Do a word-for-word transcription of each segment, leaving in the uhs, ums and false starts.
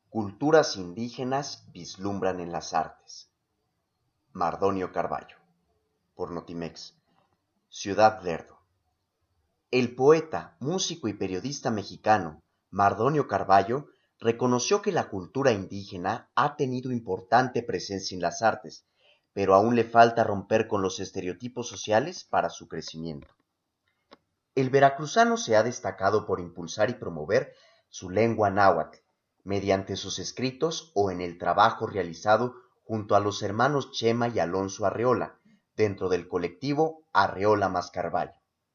Culturas indígenas vislumbran en las artes. Mardonio Carballo, por Notimex, Ciudad Lerdo. El poeta, músico y periodista mexicano Mardonio Carballo reconoció que la cultura indígena ha tenido importante presencia en las artes, pero aún le falta romper con los estereotipos sociales para su crecimiento. El veracruzano se ha destacado por impulsar y promover su lengua náhuatl, mediante sus escritos o en el trabajo realizado junto a los hermanos Chema y Alonso Arreola, dentro del colectivo Arreola más Carballo.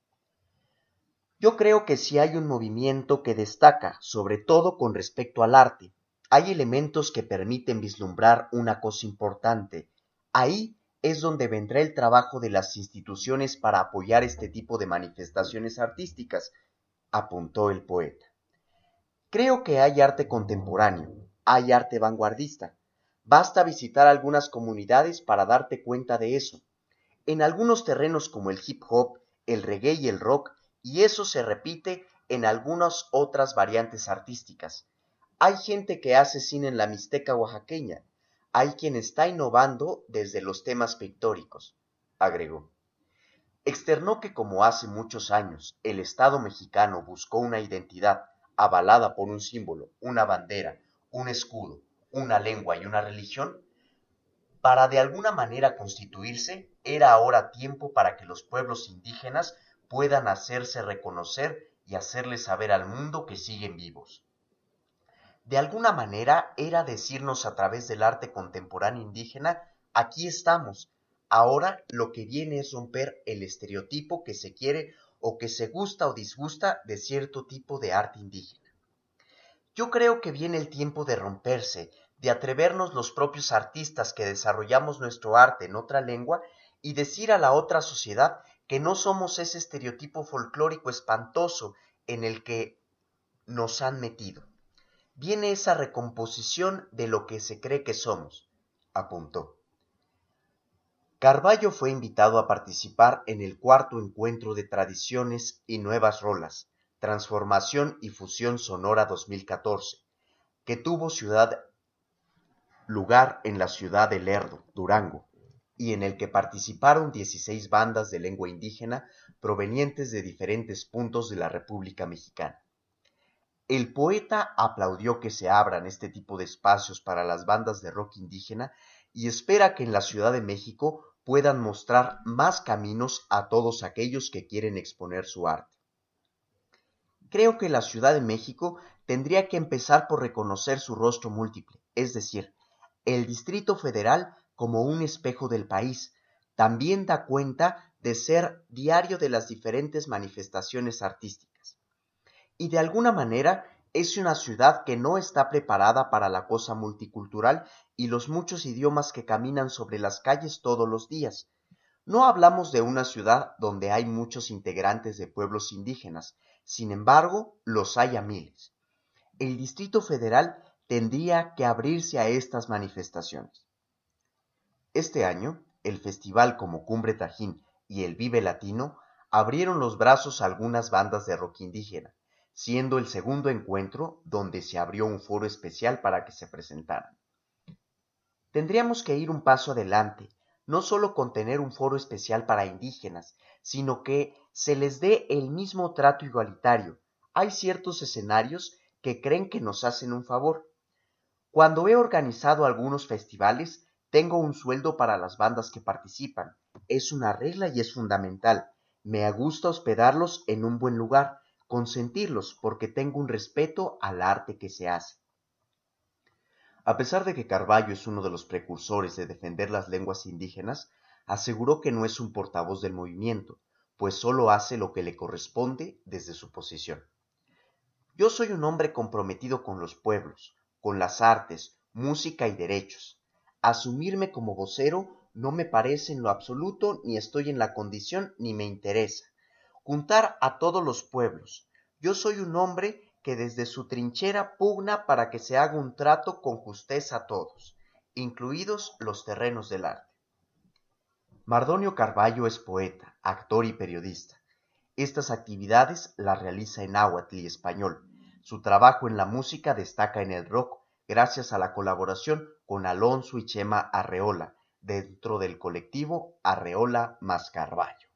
Yo creo que si hay un movimiento que destaca, sobre todo con respecto al arte, hay elementos que permiten vislumbrar una cosa importante. Ahí es donde vendrá el trabajo de las instituciones para apoyar este tipo de manifestaciones artísticas, apuntó el poeta. Creo que hay arte contemporáneo, hay arte vanguardista. Basta visitar algunas comunidades para darte cuenta de eso. En algunos terrenos como el hip hop, el reggae y el rock, y eso se repite en algunas otras variantes artísticas. Hay gente que hace cine en la Mixteca oaxaqueña. Hay quien está innovando desde los temas pictóricos, agregó. Externó que como hace muchos años el Estado mexicano buscó una identidad avalada por un símbolo, una bandera, un escudo, una lengua y una religión, para de alguna manera constituirse, era ahora tiempo para que los pueblos indígenas puedan hacerse reconocer y hacerles saber al mundo que siguen vivos. De alguna manera era decirnos a través del arte contemporáneo indígena, aquí estamos, ahora lo que viene es romper el estereotipo que se quiere o que se gusta o disgusta de cierto tipo de arte indígena. Yo creo que viene el tiempo de romperse, de atrevernos los propios artistas que desarrollamos nuestro arte en otra lengua y decir a la otra sociedad que no somos ese estereotipo folclórico espantoso en el que nos han metido. Viene esa recomposición de lo que se cree que somos, apuntó. Carballo fue invitado a participar en el cuarto encuentro de tradiciones y nuevas rolas, Transformación y Fusión Sonora dos mil catorce, que tuvo ciudad, lugar en la ciudad de Lerdo, Durango, y en el que participaron dieciséis bandas de lengua indígena provenientes de diferentes puntos de la República Mexicana. El poeta aplaudió que se abran este tipo de espacios para las bandas de rock indígena y espera que en la Ciudad de México puedan mostrar más caminos a todos aquellos que quieren exponer su arte. Creo que la Ciudad de México tendría que empezar por reconocer su rostro múltiple, es decir, el Distrito Federal como un espejo del país. También da cuenta de ser diario de las diferentes manifestaciones artísticas. Y de alguna manera es una ciudad que no está preparada para la cosa multicultural y los muchos idiomas que caminan sobre las calles todos los días. No hablamos de una ciudad donde hay muchos integrantes de pueblos indígenas, sin embargo, los hay a miles. El Distrito Federal tendría que abrirse a estas manifestaciones. Este año, el festival como Cumbre Tajín y el Vive Latino abrieron los brazos a algunas bandas de rock indígena, siendo el segundo encuentro donde se abrió un foro especial para que se presentaran. Tendríamos que ir un paso adelante, no solo con tener un foro especial para indígenas, sino que se les dé el mismo trato igualitario. Hay ciertos escenarios que creen que nos hacen un favor. Cuando he organizado algunos festivales, tengo un sueldo para las bandas que participan. Es una regla y es fundamental. Me gusta hospedarlos en un buen lugar, consentirlos porque tengo un respeto al arte que se hace. A pesar de que Carballo es uno de los precursores de defender las lenguas indígenas, aseguró que no es un portavoz del movimiento, pues solo hace lo que le corresponde desde su posición. Yo soy un hombre comprometido con los pueblos, con las artes, música y derechos. Asumirme como vocero no me parece en lo absoluto, ni estoy en la condición, ni me interesa. Juntar a todos los pueblos. Yo soy un hombre que desde su trinchera pugna para que se haga un trato con justeza a todos, incluidos los terrenos del arte. Mardonio Carballo es poeta, actor y periodista. Estas actividades las realiza en náhuatl y español. Su trabajo en la música destaca en el rock, gracias a la colaboración con Alonso y Chema Arreola, dentro del colectivo Arreola más Carballo.